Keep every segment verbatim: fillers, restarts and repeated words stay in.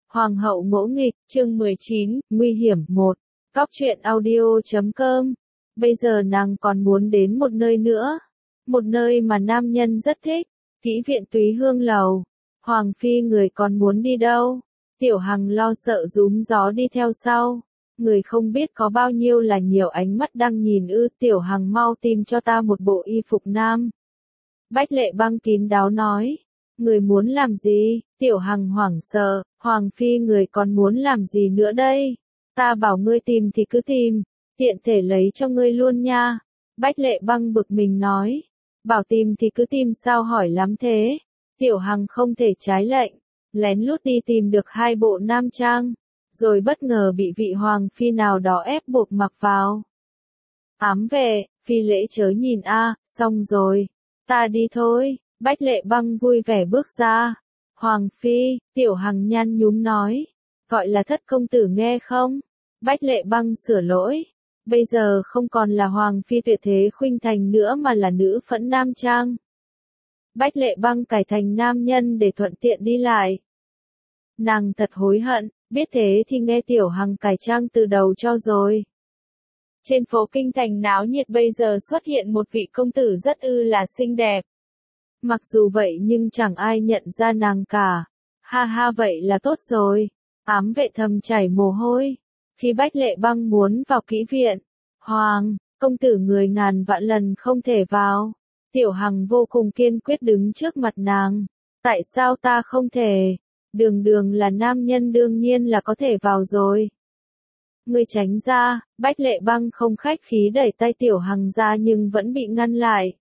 Hoàng hậu ngỗ nghịch, chương mười chín, nguy hiểm một. Cóc truyện audio chấm com. Bây giờ nàng còn muốn đến một nơi nữa. Một nơi mà nam nhân rất thích. Kỹ viện Túy Hương Lầu. Hoàng phi người còn muốn đi đâu? Tiểu Hằng lo sợ rúm gió đi theo sau. Người không biết có bao nhiêu là nhiều ánh mắt đang nhìn ư. Tiểu Hằng mau tìm cho ta một bộ y phục nam. Bách Lệ Băng kín đáo nói. Người muốn làm gì? Tiểu Hằng hoảng sợ, Hoàng phi người còn muốn làm gì nữa đây? Ta bảo ngươi tìm thì cứ tìm, tiện thể lấy cho ngươi luôn nha. Bách Lệ Băng bực mình nói, bảo tìm thì cứ tìm sao hỏi lắm thế? Tiểu Hằng không thể trái lệnh, lén lút đi tìm được hai bộ nam trang, rồi bất ngờ bị vị Hoàng phi nào đó ép buộc mặc vào. Ám vệ, phi lễ chớ nhìn a, xong rồi, ta đi thôi. Bách Lệ Băng vui vẻ bước ra. Hoàng phi, Tiểu Hằng nhăn nhúm nói. Gọi là thất công tử nghe không? Bách Lệ Băng sửa lỗi. Bây giờ không còn là Hoàng phi tuyệt thế khuynh thành nữa mà là nữ phẫn nam trang. Bách Lệ Băng cải thành nam nhân để thuận tiện đi lại. Nàng thật hối hận, biết thế thì nghe Tiểu Hằng cải trang từ đầu cho rồi. Trên phố kinh thành náo nhiệt bây giờ xuất hiện một vị công tử rất ư là xinh đẹp. Mặc dù vậy nhưng chẳng ai nhận ra nàng cả. Ha ha vậy là tốt rồi. Ám vệ thầm chảy mồ hôi. Khi Bách Lệ Băng muốn vào kỹ viện. Hoàng, công tử người ngàn vạn lần không thể vào. Tiểu Hằng vô cùng kiên quyết đứng trước mặt nàng. Tại sao ta không thể? Đường đường là nam nhân đương nhiên là có thể vào rồi. Ngươi tránh ra, Bách Lệ Băng không khách khí đẩy tay Tiểu Hằng ra nhưng vẫn bị ngăn lại.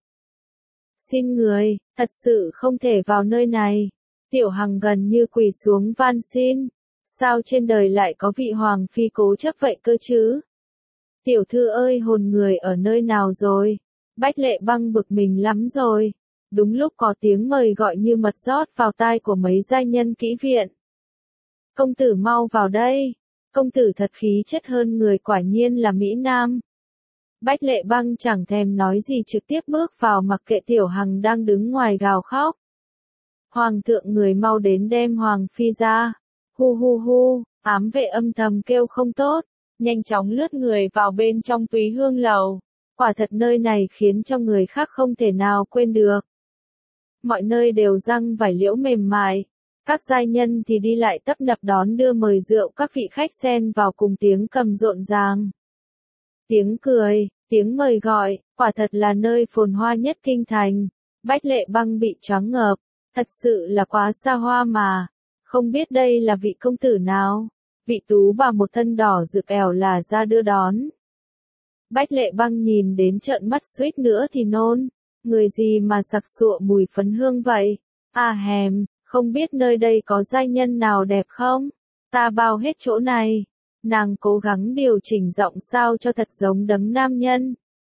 Xin người, thật sự không thể vào nơi này. Tiểu Hằng gần như quỳ xuống van xin. Sao trên đời lại có vị Hoàng phi cố chấp vậy cơ chứ? Tiểu thư ơi hồn người ở nơi nào rồi? Bách Lệ Băng bực mình lắm rồi. Đúng lúc có tiếng mời gọi như mật rót vào tai của mấy giai nhân kỹ viện. Công tử mau vào đây. Công tử thật khí chất hơn người quả nhiên là Mỹ Nam. Bách Lệ Băng chẳng thèm nói gì trực tiếp bước vào mặc kệ Tiểu Hằng đang đứng ngoài gào khóc. Hoàng thượng người mau đến đem Hoàng phi ra. Hu hu hu, ám vệ âm thầm kêu không tốt, nhanh chóng lướt người vào bên trong Túy Hương Lầu. Quả thật nơi này khiến cho người khác không thể nào quên được. Mọi nơi đều răng vải liễu mềm mại. Các giai nhân thì đi lại tấp nập đón đưa mời rượu các vị khách xen vào cùng tiếng cầm rộn ràng. Tiếng cười, tiếng mời gọi, quả thật là nơi phồn hoa nhất kinh thành. Bách Lệ Băng bị choáng ngợp, thật sự là quá xa hoa mà. Không biết đây là vị công tử nào. Vị tú bà một thân đỏ rực ẻo là ra đưa đón. Bách Lệ Băng nhìn đến trợn mắt suýt nữa thì nôn. Người gì mà sặc sụa mùi phấn hương vậy? À hèm, không biết nơi đây có giai nhân nào đẹp không? Ta bao hết chỗ này. Nàng cố gắng điều chỉnh giọng sao cho thật giống đấng nam nhân.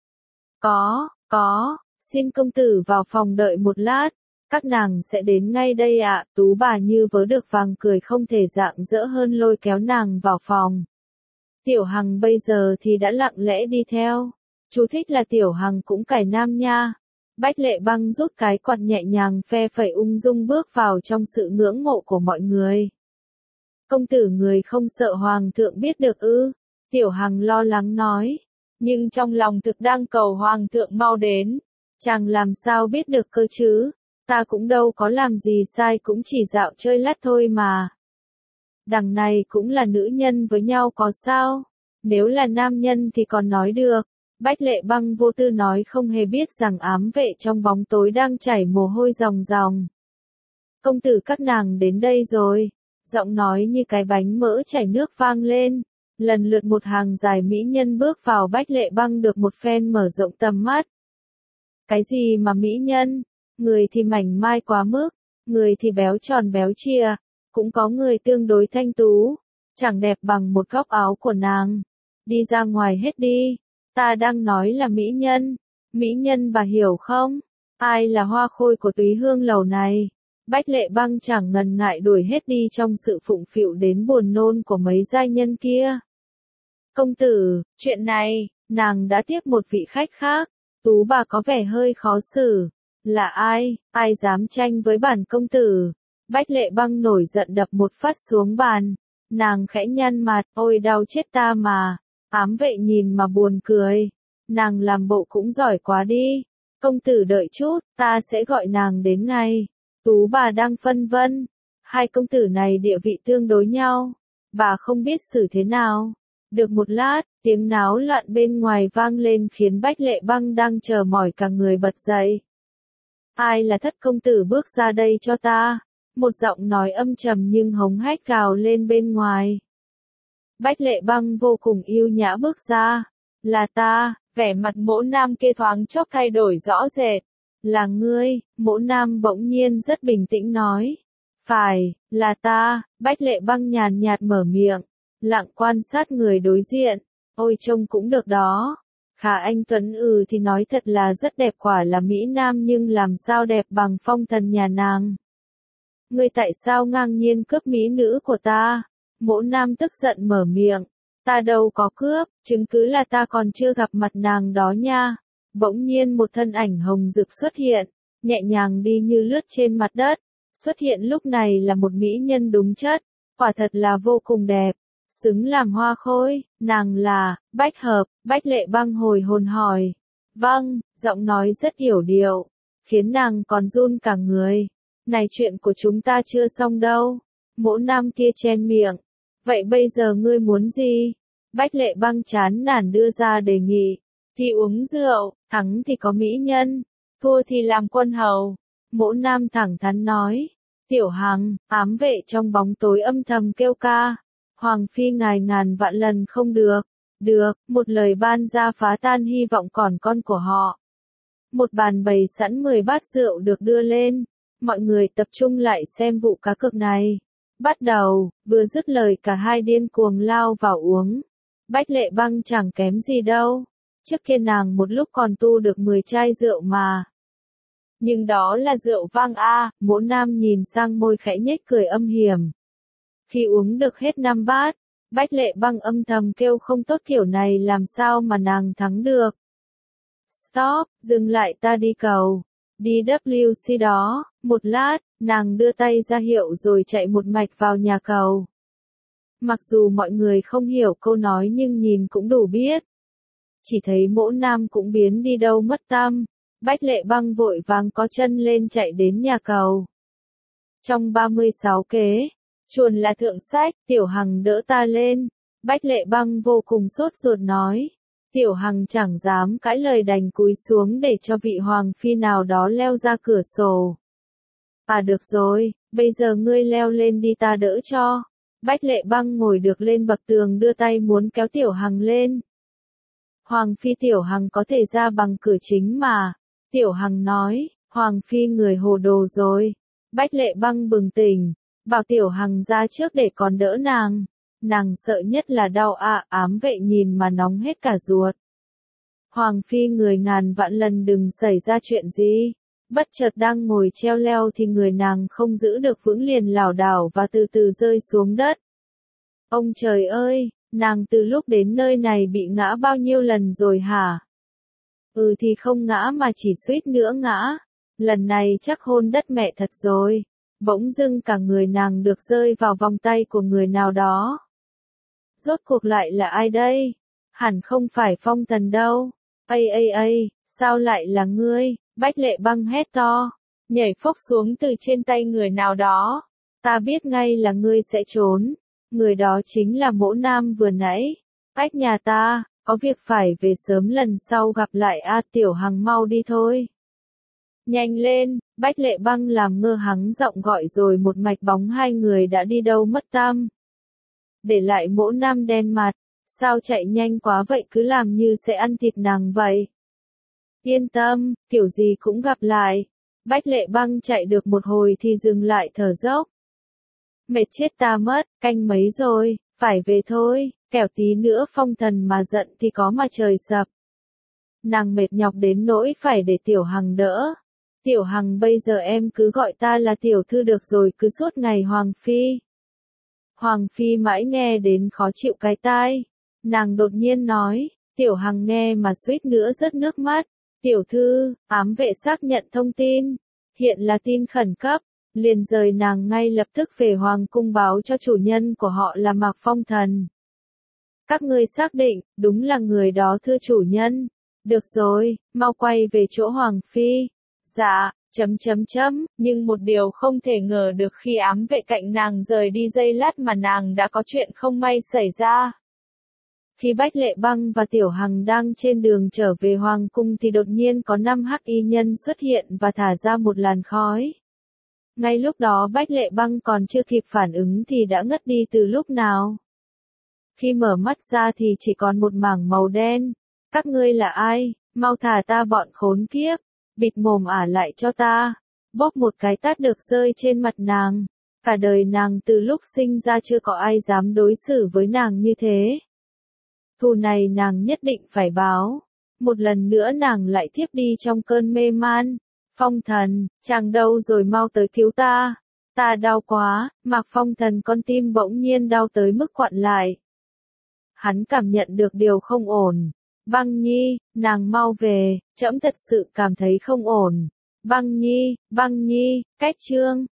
Có, có, xin công tử vào phòng đợi một lát. Các nàng sẽ đến ngay đây ạ. Tú bà như vớ được vàng cười không thể rạng rỡ hơn lôi kéo nàng vào phòng. Tiểu Hằng bây giờ thì đã lặng lẽ đi theo. Chú thích là Tiểu Hằng cũng cải nam nha. Bách Lệ Băng rút cái quạt nhẹ nhàng phe phẩy ung dung bước vào trong sự ngưỡng mộ của mọi người. Công tử người không sợ Hoàng thượng biết được ư? Tiểu Hằng lo lắng nói. Nhưng trong lòng thực đang cầu Hoàng thượng mau đến. Chàng làm sao biết được cơ chứ? Ta cũng đâu có làm gì sai cũng chỉ dạo chơi lát thôi mà. Đằng này cũng là nữ nhân với nhau có sao? Nếu là nam nhân thì còn nói được. Bách Lệ Băng vô tư nói không hề biết rằng ám vệ trong bóng tối đang chảy mồ hôi ròng ròng. Công tử các nàng đến đây rồi. Giọng nói như cái bánh mỡ chảy nước vang lên. Lần lượt một hàng dài mỹ nhân bước vào. Bách Lệ Băng được một phen mở rộng tầm mắt. Cái gì mà mỹ nhân? Người thì mảnh mai quá mức, người thì béo tròn béo chia, cũng có người tương đối thanh tú, chẳng đẹp bằng một góc áo của nàng. Đi ra ngoài hết đi, ta đang nói là mỹ nhân, mỹ nhân bà hiểu không? Ai là hoa khôi của Túy Hương Lầu này? Bách Lệ Băng chẳng ngần ngại đuổi hết đi trong sự phụng phịu đến buồn nôn của mấy giai nhân kia. Công tử, chuyện này, nàng đã tiếp một vị khách khác, tú bà có vẻ hơi khó xử. Là ai, ai dám tranh với bản công tử? Bách Lệ Băng nổi giận đập một phát xuống bàn. Nàng khẽ nhăn mặt, ôi đau chết ta mà. Ám vệ nhìn mà buồn cười. Nàng làm bộ cũng giỏi quá đi. Công tử đợi chút, ta sẽ gọi nàng đến ngay. Tú bà đang phân vân. Hai công tử này địa vị tương đối nhau. Bà không biết xử thế nào. Được một lát, tiếng náo loạn bên ngoài vang lên khiến Bách Lệ Băng đang chờ mỏi cả người bật dậy. Ai là thất công tử bước ra đây cho ta? Một giọng nói âm trầm nhưng hống hách gào lên bên ngoài. Bách Lệ Băng vô cùng yêu nhã bước ra. Là ta, vẻ mặt Mỗ Nam kia thoáng chốc thay đổi rõ rệt. Là ngươi, Mỗ Nam bỗng nhiên rất bình tĩnh nói. Phải, là ta, Bách Lệ Băng nhàn nhạt mở miệng, lặng quan sát người đối diện. Ôi trông cũng được đó. Khả Anh Tuấn ừ thì nói thật là rất đẹp, quả là Mỹ Nam, nhưng làm sao đẹp bằng phong thần nhà nàng. Ngươi tại sao ngang nhiên cướp mỹ nữ của ta? Mỗ Nam tức giận mở miệng. Ta đâu có cướp, chứng cứ là ta còn chưa gặp mặt nàng đó nha. Bỗng nhiên một thân ảnh hồng rực xuất hiện, nhẹ nhàng đi như lướt trên mặt đất. Xuất hiện lúc này là một mỹ nhân đúng chất, quả thật là vô cùng đẹp, xứng làm hoa khôi. Nàng là Bách Hợp. Bách Lệ Băng hồi hồn hỏi. Vâng, giọng nói rất hiểu điệu, khiến nàng còn run cả người. Này, chuyện của chúng ta chưa xong đâu. Mỗ Nam kia chen miệng. Vậy bây giờ ngươi muốn gì? Bách Lệ Băng chán nản đưa ra đề nghị. Thì uống rượu, thắng thì có mỹ nhân, thua thì làm quân hầu. Mỗ Nam thẳng thắn nói. Tiểu Hằng, ám vệ trong bóng tối âm thầm kêu ca. Hoàng phi ngài ngàn vạn lần không được. Được, một lời ban ra phá tan hy vọng còn con của họ. Một bàn bày sẵn mười bát rượu được đưa lên. Mọi người tập trung lại xem vụ cá cược này. Bắt đầu, vừa dứt lời cả hai điên cuồng lao vào uống. Bách Lệ Băng chẳng kém gì đâu. Trước kia nàng một lúc còn tu được mười chai rượu mà. Nhưng đó là rượu vang a. Mỗ Nam nhìn sang môi khẽ nhếch cười âm hiểm. Khi uống được hết năm bát, Bách Lệ Băng âm thầm kêu không tốt, kiểu này làm sao mà nàng thắng được. Stop, dừng lại, ta đi cầu. Đi W C đó. Một lát, nàng đưa tay ra hiệu rồi chạy một mạch vào nhà cầu. Mặc dù mọi người không hiểu câu nói nhưng nhìn cũng đủ biết. Chỉ thấy Mỗ Nam cũng biến đi đâu mất tăm. Bách Lệ Băng vội vàng có chân lên chạy đến nhà cầu. Trong ba mươi sáu kế, chuồn là thượng sách. Tiểu Hằng đỡ ta lên. Bách Lệ Băng vô cùng sốt ruột nói. Tiểu Hằng chẳng dám cãi lời, đành cúi xuống để cho vị hoàng phi nào đó leo ra cửa sổ. À được rồi, bây giờ ngươi leo lên đi, ta đỡ cho. Bách Lệ Băng ngồi được lên bậc tường, đưa tay muốn kéo Tiểu Hằng lên. Hoàng phi, Tiểu Hằng có thể ra bằng cửa chính mà. Tiểu Hằng nói. Hoàng phi người hồ đồ rồi. Bách Lệ Băng bừng tỉnh, bảo Tiểu Hằng ra trước để còn đỡ nàng. Nàng sợ nhất là đau ạ. À, ám vệ nhìn mà nóng hết cả ruột. Hoàng phi người ngàn vạn lần đừng xảy ra chuyện gì. Bất chợt đang ngồi treo leo thì người nàng không giữ được vững, liền lảo đảo và từ từ rơi xuống đất. Ông trời ơi, nàng từ lúc đến nơi này bị ngã bao nhiêu lần rồi hả? Ừ thì không ngã mà chỉ suýt nữa ngã. Lần này chắc hôn đất mẹ thật rồi. Bỗng dưng cả người nàng được rơi vào vòng tay của người nào đó. Rốt cuộc lại là ai đây? Hẳn không phải Phong Thần đâu. Ây ây ây, sao lại là ngươi? Bách Lệ Băng hét to, nhảy phốc xuống từ trên tay người nào đó. Ta biết ngay là ngươi sẽ trốn. Người đó chính là Mỗ Nam vừa nãy. Ách nhà ta, có việc phải về sớm, lần sau gặp lại a. À, Tiểu Hằng mau đi thôi. Nhanh lên, Bách Lệ Băng làm ngơ hắng giọng gọi rồi một mạch bóng hai người đã đi đâu mất tăm. Để lại Mỗ Nam đen mặt. Sao chạy nhanh quá vậy, cứ làm như sẽ ăn thịt nàng vậy. Yên tâm, kiểu gì cũng gặp lại. Bách Lệ Băng chạy được một hồi thì dừng lại thở dốc. Mệt chết ta mất, canh mấy rồi, phải về thôi, kẻo tí nữa Phong Thần mà giận thì có mà trời sập. Nàng mệt nhọc đến nỗi phải để Tiểu Hằng đỡ. Tiểu Hằng, bây giờ em cứ gọi ta là tiểu thư được rồi, cứ suốt ngày Hoàng phi. Hoàng phi mãi nghe đến khó chịu cái tai. Nàng đột nhiên nói. Tiểu Hằng nghe mà suýt nữa rớt nước mắt. Tiểu thư, ám vệ xác nhận thông tin. Hiện là tin khẩn cấp. liền rời nàng ngay lập tức về hoàng cung báo cho chủ nhân của họ là Mạc Phong Thần. Các ngươi xác định, đúng là người đó thưa chủ nhân. Được rồi, mau quay về chỗ Hoàng Phi. Dạ, chấm chấm chấm, nhưng một điều không thể ngờ được khi ám vệ cạnh nàng rời đi giây lát mà nàng đã có chuyện không may xảy ra. Khi Bách Lệ Băng và Tiểu Hằng đang trên đường trở về Hoàng cung thì đột nhiên có năm hắc y nhân xuất hiện và thả ra một làn khói. Ngay lúc đó Bách Lệ Băng còn chưa kịp phản ứng thì đã ngất đi từ lúc nào. Khi mở mắt ra thì chỉ còn một mảng màu đen. Các ngươi là ai? Mau thả ta bọn khốn kiếp. Bịt mồm ả lại cho ta. Bóp một cái tát được rơi trên mặt nàng. Cả đời nàng từ lúc sinh ra chưa có ai dám đối xử với nàng như thế. Thù này nàng nhất định phải báo. Một lần nữa nàng lại thiếp đi trong cơn mê man. Phong Thần, chàng đâu rồi, mau tới cứu ta. Ta đau quá. Mạc Phong Thần con tim bỗng nhiên đau tới mức quặn lại. Hắn cảm nhận được điều không ổn. Băng Nhi, nàng mau về, trẫm thật sự cảm thấy không ổn. Băng Nhi, Băng Nhi, cách chương.